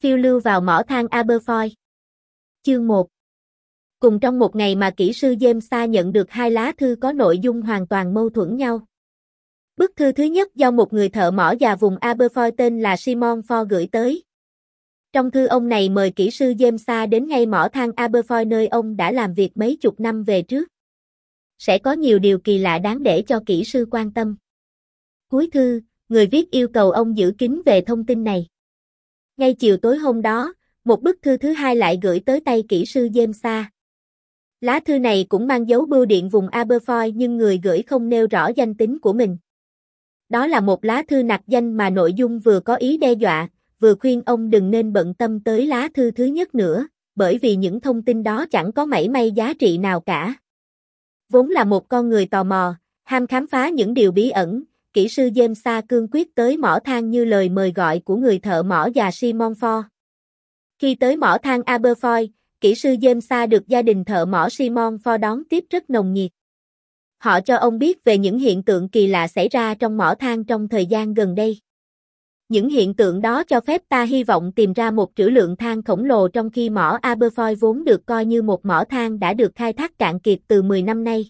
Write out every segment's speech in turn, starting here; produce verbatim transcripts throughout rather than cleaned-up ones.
Phiêu lưu vào mỏ than Aberfoyle. Chương một. Cùng trong một ngày mà kỹ sư James nhận được hai lá thư có nội dung hoàn toàn mâu thuẫn nhau. Bức thư thứ nhất do một người thợ mỏ già vùng Aberfoyle tên là Simon Ford gửi tới. Trong thư ông này mời kỹ sư James đến ngay mỏ than Aberfoyle nơi ông đã làm việc mấy chục năm về trước. Sẽ có nhiều điều kỳ lạ đáng để cho kỹ sư quan tâm. Cuối thư, người viết yêu cầu ông giữ kín về thông tin này. Ngay chiều tối hôm đó, một bức thư thứ hai lại gửi tới tay kỹ sư James. Lá thư này cũng mang dấu bưu điện vùng Aberfoyle nhưng người gửi không nêu rõ danh tính của mình. Đó là một lá thư nặc danh mà nội dung vừa có ý đe dọa, vừa khuyên ông đừng nên bận tâm tới lá thư thứ nhất nữa, bởi vì những thông tin đó chẳng có mảy may giá trị nào cả. Vốn là một con người tò mò, ham khám phá những điều bí ẩn, kỹ sư James cương quyết tới mỏ than như lời mời gọi của người thợ mỏ già Simon Ford. Khi tới mỏ than Aberfoyle, kỹ sư James được gia đình thợ mỏ Simon Ford đón tiếp rất nồng nhiệt. Họ cho ông biết về những hiện tượng kỳ lạ xảy ra trong mỏ than trong thời gian gần đây. Những hiện tượng đó cho phép ta hy vọng tìm ra một trữ lượng than khổng lồ trong khi mỏ Aberfoyle vốn được coi như một mỏ than đã được khai thác cạn kiệt từ mười năm nay.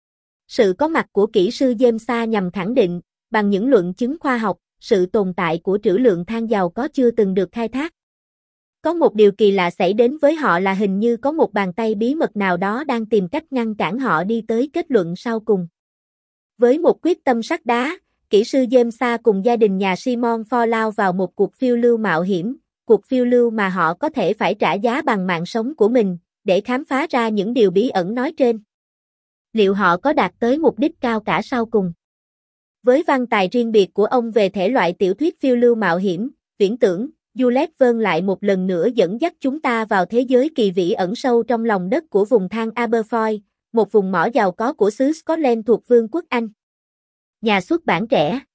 Sự có mặt của kỹ sư James nhằm khẳng định, bằng những luận chứng khoa học, sự tồn tại của trữ lượng than giàu có chưa từng được khai thác. Có một điều kỳ lạ xảy đến với họ là hình như có một bàn tay bí mật nào đó đang tìm cách ngăn cản họ đi tới kết luận sau cùng. Với một quyết tâm sắt đá, kỹ sư James cùng gia đình nhà Simon Ford lao vào một cuộc phiêu lưu mạo hiểm, cuộc phiêu lưu mà họ có thể phải trả giá bằng mạng sống của mình, để khám phá ra những điều bí ẩn nói trên. Liệu họ có đạt tới mục đích cao cả sau cùng? Với văn tài riêng biệt của ông về thể loại tiểu thuyết phiêu lưu mạo hiểm, viễn tưởng, Jules Verne lại một lần nữa dẫn dắt chúng ta vào thế giới kỳ vĩ ẩn sâu trong lòng đất của vùng than Aberfoyle, một vùng mỏ giàu có của xứ Scotland thuộc Vương quốc Anh. Nhà xuất bản trẻ.